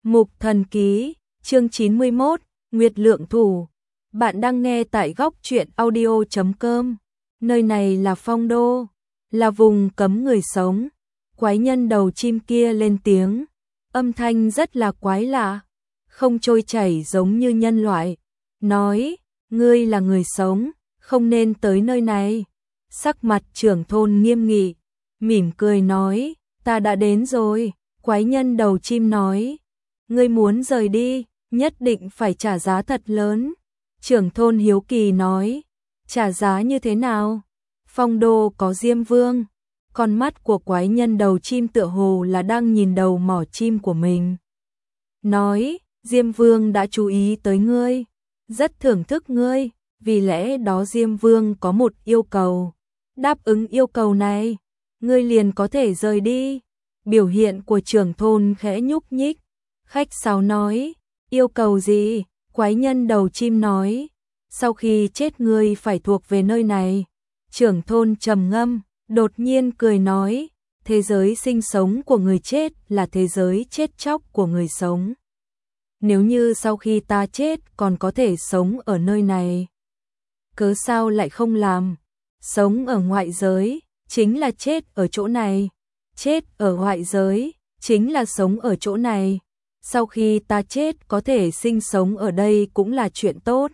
Mục Thần Ký, chương 91, Nguyệt Lượng Thủ. Bạn đang nghe tại góc truyện audio.com. Nơi này là Phong Đô, là vùng cấm người sống. Quái nhân đầu chim kia lên tiếng, âm thanh rất là quái lạ, không trôi chảy giống như nhân loại. Nói, ngươi là người sống, không nên tới nơi này. Sắc mặt trưởng thôn nghiêm nghị, mỉm cười nói, ta đã đến rồi. Quái nhân đầu chim nói, ngươi muốn rời đi, nhất định phải trả giá thật lớn. Trưởng thôn hiếu kỳ nói, trả giá như thế nào? Phong Đô có Diêm Vương. Con mắt của quái nhân đầu chim tựa hồ là đang nhìn đầu mỏ chim của mình. Nói, Diêm Vương đã chú ý tới ngươi, rất thưởng thức ngươi, vì lẽ đó Diêm Vương có một yêu cầu. Đáp ứng yêu cầu này, ngươi liền có thể rời đi. Biểu hiện của trưởng thôn khẽ nhúc nhích, khách sáo nói, yêu cầu gì? Quái nhân đầu chim nói, sau khi chết ngươi phải thuộc về nơi này. Trưởng thôn trầm ngâm, đột nhiên cười nói, thế giới sinh sống của người chết là thế giới chết chóc của người sống. Nếu như sau khi ta chết còn có thể sống ở nơi này, cớ sao lại không làm? Sống ở ngoại giới, chính là chết ở chỗ này. Chết ở ngoại giới, chính là sống ở chỗ này. Sau khi ta chết có thể sinh sống ở đây cũng là chuyện tốt.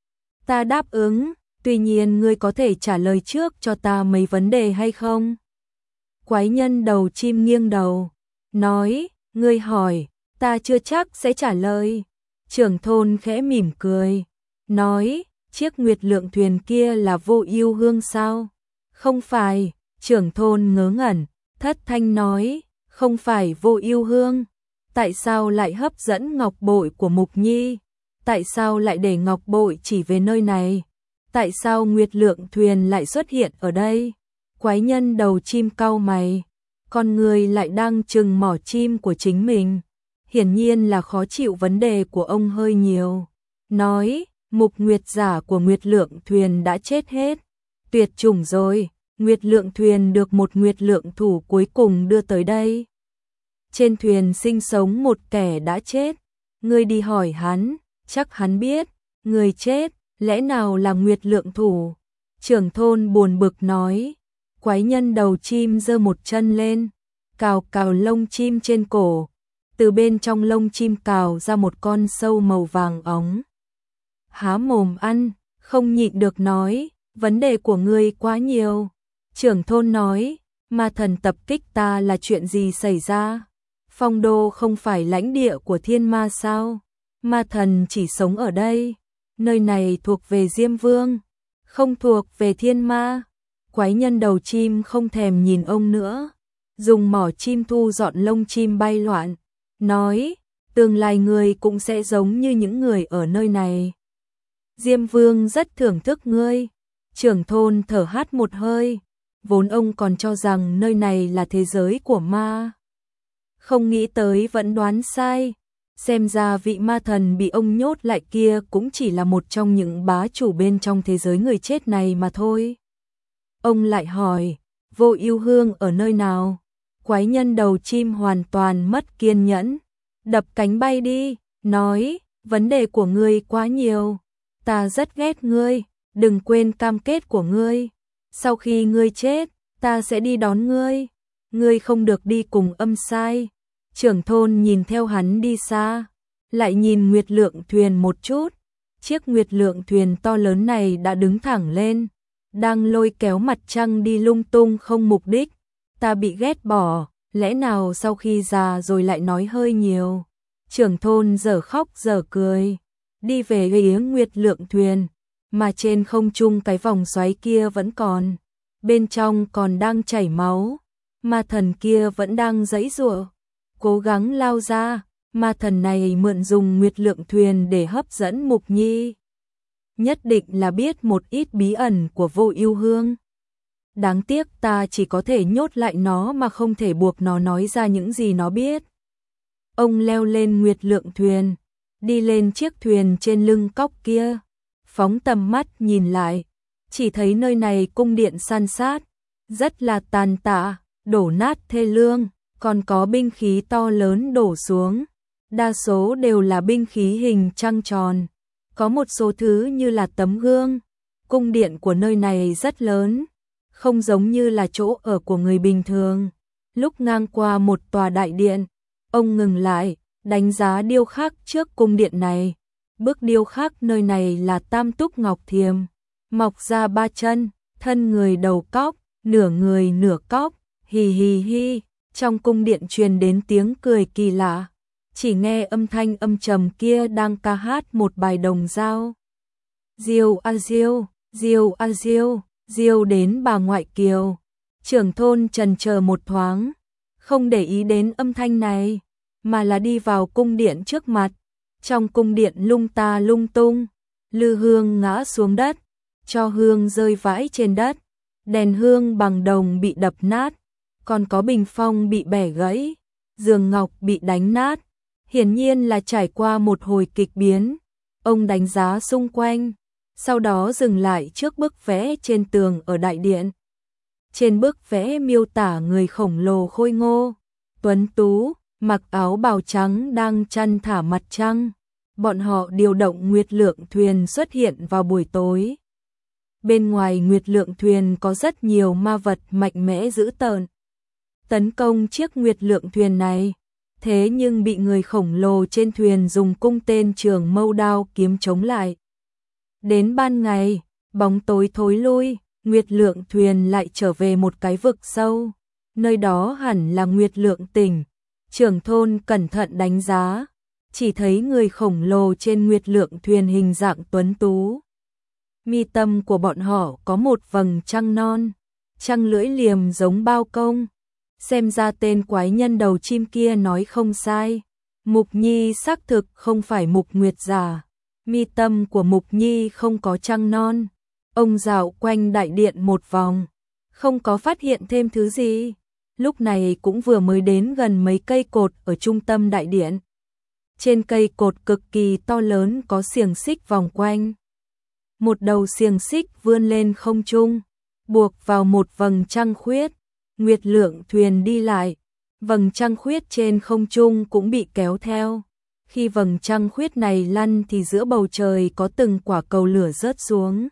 Ta đáp ứng, tuy nhiên ngươi có thể trả lời trước cho ta mấy vấn đề hay không? Quái nhân đầu chim nghiêng đầu, nói, ngươi hỏi, ta chưa chắc sẽ trả lời. Trưởng thôn khẽ mỉm cười, nói, chiếc Nguyệt Lượng thuyền kia là Vô Ưu Hương sao? Không phải. Trưởng thôn ngớ ngẩn, thất thanh nói, không phải Vô Ưu Hương. Tại sao lại hấp dẫn ngọc bội của Mục Nhi? Tại sao lại để ngọc bội chỉ về nơi này? Tại sao Nguyệt Lượng thuyền lại xuất hiện ở đây? Quái nhân đầu chim cau mày, con người lại đang trừng mỏ chim của chính mình. Hiển nhiên là khó chịu vấn đề của ông hơi nhiều. Nói, Mục Nguyệt giả của Nguyệt Lượng thuyền đã chết hết. Tuyệt chủng rồi, Nguyệt Lượng thuyền được một Nguyệt Lượng thủ cuối cùng đưa tới đây. Trên thuyền sinh sống một kẻ đã chết, ngươi đi hỏi hắn, chắc hắn biết, người chết, lẽ nào là Nguyệt Lượng thủ? Trưởng thôn buồn bực nói, quái nhân đầu chim giơ một chân lên, cào cào lông chim trên cổ, từ bên trong lông chim cào ra một con sâu màu vàng óng. Há mồm ăn, không nhịn được nói, vấn đề của ngươi quá nhiều. Trưởng thôn nói, ma thần tập kích ta là chuyện gì xảy ra? Phong Đô không phải lãnh địa của thiên ma sao? Ma thần chỉ sống ở đây. Nơi này thuộc về Diêm Vương, không thuộc về thiên ma. Quái nhân đầu chim không thèm nhìn ông nữa, dùng mỏ chim thu dọn lông chim bay loạn, nói, tương lai ngươi cũng sẽ giống như những người ở nơi này. Diêm Vương rất thưởng thức ngươi. Trưởng thôn thở hắt một hơi, vốn ông còn cho rằng nơi này là thế giới của ma. Không nghĩ tới vẫn đoán sai, xem ra vị ma thần bị ông nhốt lại kia cũng chỉ là một trong những bá chủ bên trong thế giới người chết này mà thôi. Ông lại hỏi, Vô Ưu Hương ở nơi nào? Quái nhân đầu chim hoàn toàn mất kiên nhẫn, đập cánh bay đi, nói, vấn đề của ngươi quá nhiều, ta rất ghét ngươi, đừng quên cam kết của ngươi, sau khi ngươi chết, ta sẽ đi đón ngươi, ngươi không được đi cùng âm sai. Trưởng thôn nhìn theo hắn đi xa, lại nhìn Nguyệt Lượng thuyền một chút, chiếc Nguyệt Lượng thuyền to lớn này đã đứng thẳng lên, đang lôi kéo mặt trăng đi lung tung không mục đích. Ta bị ghét bỏ, lẽ nào sau khi già rồi lại nói hơi nhiều? Trưởng thôn dở khóc dở cười, đi về phía Nguyệt Lượng thuyền, mà trên không trung cái vòng xoáy kia vẫn còn, bên trong còn đang chảy máu, ma thần kia vẫn đang giãy giụa, cố gắng lao ra. Ma thần này mượn dùng Nguyệt Lượng thuyền để hấp dẫn Mục Nhi, nhất định là biết một ít bí ẩn của Vô Ưu Hương. Đáng tiếc ta chỉ có thể nhốt lại nó mà không thể buộc nó nói ra những gì nó biết. Ông leo lên Nguyệt Lượng thuyền, đi lên chiếc thuyền trên lưng cóc kia, phóng tầm mắt nhìn lại, chỉ thấy nơi này cung điện san sát, rất là tàn tạ, đổ nát thê lương, còn có binh khí to lớn đổ xuống. đa số đều là binh khí hình trăng tròn, có một số thứ như là tấm gương. Cung điện của nơi này rất lớn, không giống như là chỗ ở của người bình thường. Lúc ngang qua một tòa đại điện, ông ngừng lại, đánh giá điêu khắc trước cung điện này. Bức điêu khắc nơi này là Tam Túc Ngọc Thiềm, mọc ra 3 chân, thân người đầu cóc, nửa người nửa cóc, hì hì hi. Trong cung điện truyền đến tiếng cười kỳ lạ, chỉ nghe âm thanh âm trầm kia đang ca hát một bài đồng dao. Diêu a diêu, diêu a diêu, diêu đến bà ngoại kiều. Trưởng thôn chần chờ một thoáng, không để ý đến âm thanh này, mà là đi vào cung điện trước mặt. Trong cung điện lung ta lung tung, lư hương ngã xuống đất, cho hương rơi vãi trên đất, đèn hương bằng đồng bị đập nát, còn có bình phong bị bẻ gãy, giường ngọc bị đánh nát. Hiển nhiên là trải qua một hồi kịch biến. Ông đánh giá xung quanh, sau đó dừng lại trước bức vẽ trên tường ở đại điện. Trên bức vẽ miêu tả người khổng lồ khôi ngô, tuấn tú, mặc áo bào trắng đang chăn thả mặt trăng. Bọn họ điều động Nguyệt Lượng thuyền xuất hiện vào buổi tối. Bên ngoài Nguyệt Lượng thuyền có rất nhiều ma vật mạnh mẽ dữ tợn tấn công chiếc Nguyệt Lượng thuyền này, thế nhưng bị người khổng lồ trên thuyền dùng cung tên trường mâu đao kiếm chống lại. Đến ban ngày, bóng tối thối lui, Nguyệt Lượng thuyền lại trở về một cái vực sâu, nơi đó hẳn là Nguyệt Lượng tỉnh. Trưởng thôn cẩn thận đánh giá, chỉ thấy người khổng lồ trên Nguyệt Lượng thuyền hình dạng tuấn tú. Mi tâm của bọn họ có một vầng trăng non, trăng lưỡi liềm giống bao công. Xem ra tên quái nhân đầu chim kia nói không sai. Mục Nhi xác thực không phải Mục Nguyệt giả. Mi tâm của Mục Nhi không có trăng non. Ông dạo quanh đại điện một vòng, không có phát hiện thêm thứ gì. Lúc này cũng vừa mới đến gần mấy cây cột ở trung tâm đại điện. Trên cây cột cực kỳ to lớn có xiềng xích vòng quanh. Một đầu xiềng xích vươn lên không trung, buộc vào một vầng trăng khuyết. Nguyệt Lượng thuyền đi lại, vầng trăng khuyết trên không trung cũng bị kéo theo. Khi vầng trăng khuyết này lăn thì giữa bầu trời có từng quả cầu lửa rớt xuống.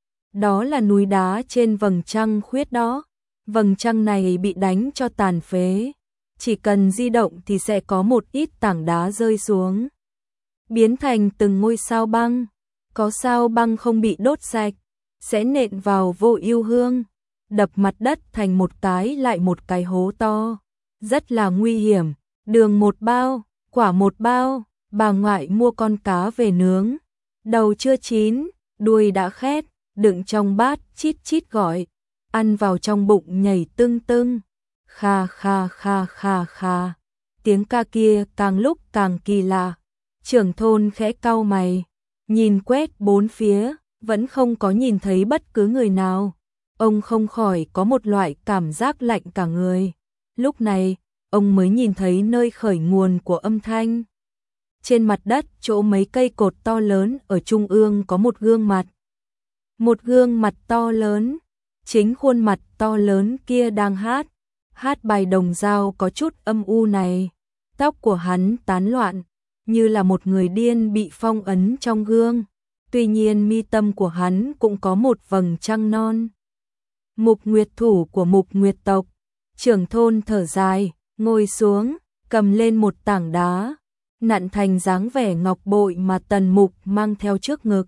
Đó là núi đá trên vầng trăng khuyết đó. Vầng trăng này bị đánh cho tàn phế, chỉ cần di động thì sẽ có một ít tảng đá rơi xuống, biến thành từng ngôi sao băng. Có sao băng không bị đốt sạch, sẽ nện vào Vô Ưu Hương, đập mặt đất thành một cái lại một cái hố to. Rất là nguy hiểm. Đường một bao, quả một bao, bà ngoại mua con cá về nướng. Đầu chưa chín, đuôi đã khét, đựng trong bát chít chít gọi. Ăn vào trong bụng nhảy tưng tưng. Kha kha kha kha kha. Tiếng ca kia càng lúc càng kỳ lạ. Trưởng thôn khẽ cau mày, nhìn quét bốn phía, vẫn không có nhìn thấy bất cứ người nào. Ông không khỏi có một loại cảm giác lạnh cả người. Lúc này, ông mới nhìn thấy nơi khởi nguồn của âm thanh. Trên mặt đất, chỗ mấy cây cột to lớn ở trung ương có một gương mặt. Một gương mặt to lớn, chính khuôn mặt to lớn kia đang hát bài đồng dao có chút âm u này. Tóc của hắn tán loạn, như là một người điên bị phong ấn trong gương. Tuy nhiên mi tâm của hắn cũng có một vầng trăng non. Mục Nguyệt thủ của Mục Nguyệt tộc. Trưởng thôn thở dài, ngồi xuống, cầm lên một tảng đá, nặn thành dáng vẻ ngọc bội mà Tần Mục mang theo trước ngực.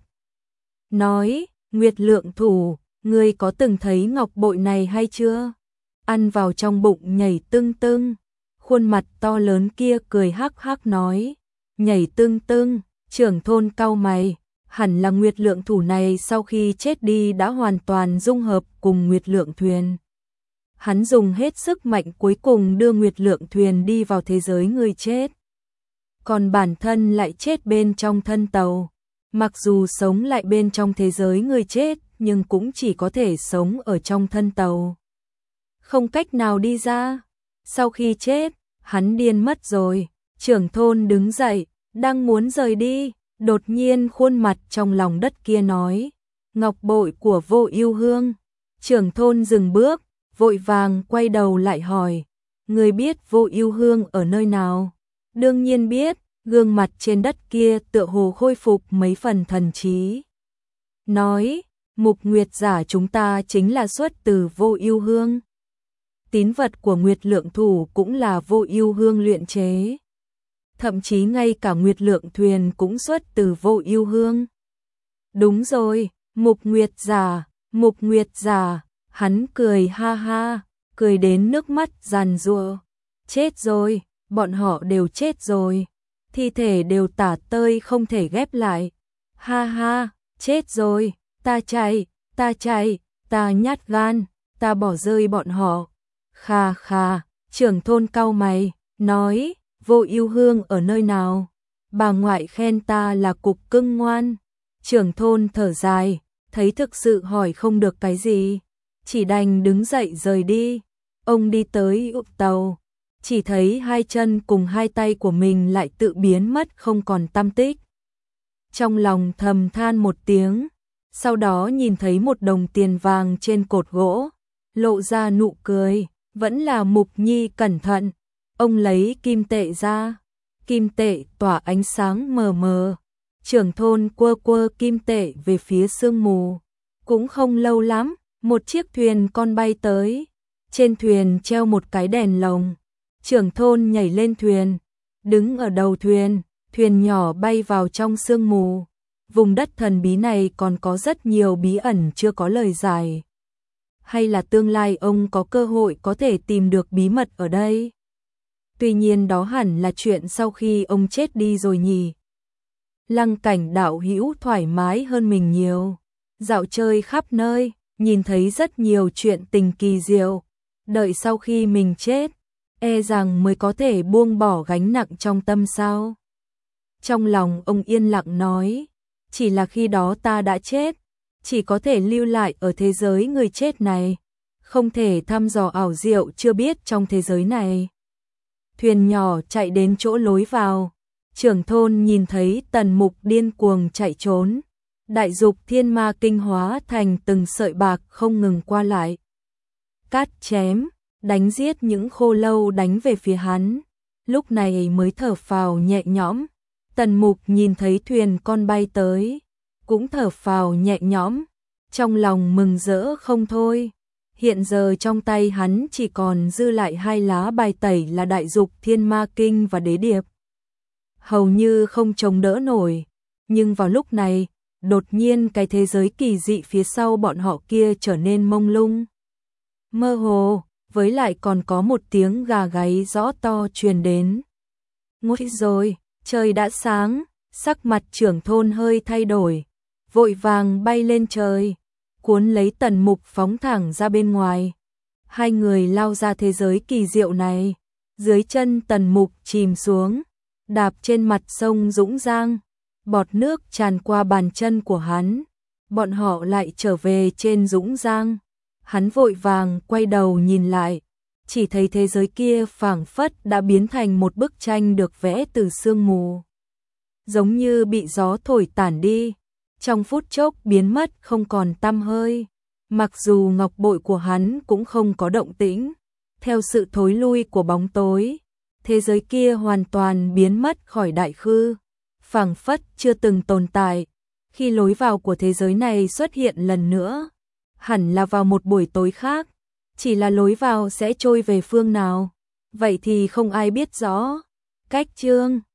Nói, Nguyệt Lượng thủ, ngươi có từng thấy ngọc bội này hay chưa? Ăn vào trong bụng nhảy tưng tưng. Khuôn mặt to lớn kia cười hắc hắc nói, nhảy tưng tưng. Trưởng thôn cau mày, hẳn là Nguyệt Lượng thủ này sau khi chết đi đã hoàn toàn dung hợp cùng Nguyệt Lượng thuyền. Hắn dùng hết sức mạnh cuối cùng đưa Nguyệt Lượng thuyền đi vào thế giới người chết. Còn bản thân lại chết bên trong thân tàu. Mặc dù sống lại bên trong thế giới người chết, nhưng cũng chỉ có thể sống ở trong thân tàu, không cách nào đi ra. Sau khi chết, hắn điên mất rồi. Trưởng thôn đứng dậy, đang muốn rời đi, đột nhiên khuôn mặt trong lòng đất kia nói, ngọc bội của Vô Ưu Hương. Trưởng thôn dừng bước, vội vàng quay đầu lại hỏi, người biết Vô Ưu Hương ở nơi nào? Đương nhiên biết, gương mặt trên đất kia tựa hồ khôi phục mấy phần thần trí. Nói, Mục Nguyệt giả chúng ta chính là xuất từ Vô Ưu Hương. Tín vật của Nguyệt Lượng Thủ cũng là Vô Ưu Hương luyện chế. Thậm chí ngay cả Nguyệt Lượng Thuyền cũng xuất từ Vô Ưu Hương. Đúng rồi, Mục Nguyệt giả, hắn cười ha ha, cười đến nước mắt giàn giụa. Chết rồi, bọn họ đều chết rồi. Thi thể đều tả tơi không thể ghép lại. Ha ha, chết rồi, ta chạy, ta nhát gan, ta bỏ rơi bọn họ. Kha kha, trưởng thôn cau mày, nói, Vô Ưu Hương ở nơi nào? Bà ngoại khen ta là cục cưng ngoan. Trưởng thôn thở dài, thấy thực sự hỏi không được cái gì, chỉ đành đứng dậy rời đi. Ông đi tới ụ tàu, chỉ thấy hai chân cùng hai tay của mình lại tự biến mất không còn tăm tích. Trong lòng thầm than một tiếng, sau đó nhìn thấy một đồng tiền vàng trên cột gỗ, lộ ra nụ cười, vẫn là Mục Nhi cẩn thận. Ông lấy kim tệ ra, kim tệ tỏa ánh sáng mờ mờ. Trưởng thôn quơ kim tệ về phía sương mù. Cũng không lâu lắm, một chiếc thuyền con bay tới. Trên thuyền treo một cái đèn lồng. Trưởng thôn nhảy lên thuyền, đứng ở đầu thuyền, thuyền nhỏ bay vào trong sương mù. Vùng đất thần bí này còn có rất nhiều bí ẩn chưa có lời giải. Hay là tương lai ông có cơ hội có thể tìm được bí mật ở đây? Tuy nhiên đó hẳn là chuyện sau khi ông chết đi rồi nhỉ. Lăng Cảnh đạo hữu thoải mái hơn mình nhiều. Dạo chơi khắp nơi, nhìn thấy rất nhiều chuyện tình kỳ diệu. Đợi sau khi mình chết, e rằng mới có thể buông bỏ gánh nặng trong tâm sao. Trong lòng ông yên lặng nói, chỉ là khi đó ta đã chết, chỉ có thể lưu lại ở thế giới người chết này, không thể thăm dò ảo diệu chưa biết trong thế giới này. Thuyền nhỏ chạy đến chỗ lối vào, trưởng thôn nhìn thấy Tần Mục điên cuồng chạy trốn, đại dục thiên ma kinh hóa thành từng sợi bạc không ngừng qua lại. Cắt chém, đánh giết những khô lâu đánh về phía hắn, lúc này mới thở phào nhẹ nhõm. Tần Mục nhìn thấy thuyền con bay tới, cũng thở phào nhẹ nhõm, trong lòng mừng rỡ không thôi. Hiện giờ trong tay hắn chỉ còn dư lại hai lá bài tẩy là đại dục thiên ma kinh và đế điệp. Hầu như không chống đỡ nổi, nhưng vào lúc này, đột nhiên cái thế giới kỳ dị phía sau bọn họ kia trở nên mông lung, mơ hồ, với lại còn có một tiếng gà gáy rõ to truyền đến. Nguy rồi, trời đã sáng, sắc mặt trưởng thôn hơi thay đổi, vội vàng bay lên trời, cuốn lấy Tần Mục phóng thẳng ra bên ngoài. Hai người lao ra thế giới kỳ diệu này, dưới chân Tần Mục chìm xuống, đạp trên mặt sông Dũng Giang, bọt nước tràn qua bàn chân của hắn. Bọn họ lại trở về trên Dũng Giang. Hắn vội vàng quay đầu nhìn lại, chỉ thấy thế giới kia phảng phất đã biến thành một bức tranh được vẽ từ sương mù, giống như bị gió thổi tản đi, trong phút chốc biến mất không còn tăm hơi. Mặc dù ngọc bội của hắn cũng không có động tĩnh, theo sự thối lui của bóng tối, thế giới kia hoàn toàn biến mất khỏi đại khư, phảng phất chưa từng tồn tại. Khi lối vào của thế giới này xuất hiện lần nữa, hẳn là vào một buổi tối khác, chỉ là lối vào sẽ trôi về phương nào, vậy thì không ai biết rõ. Cách chương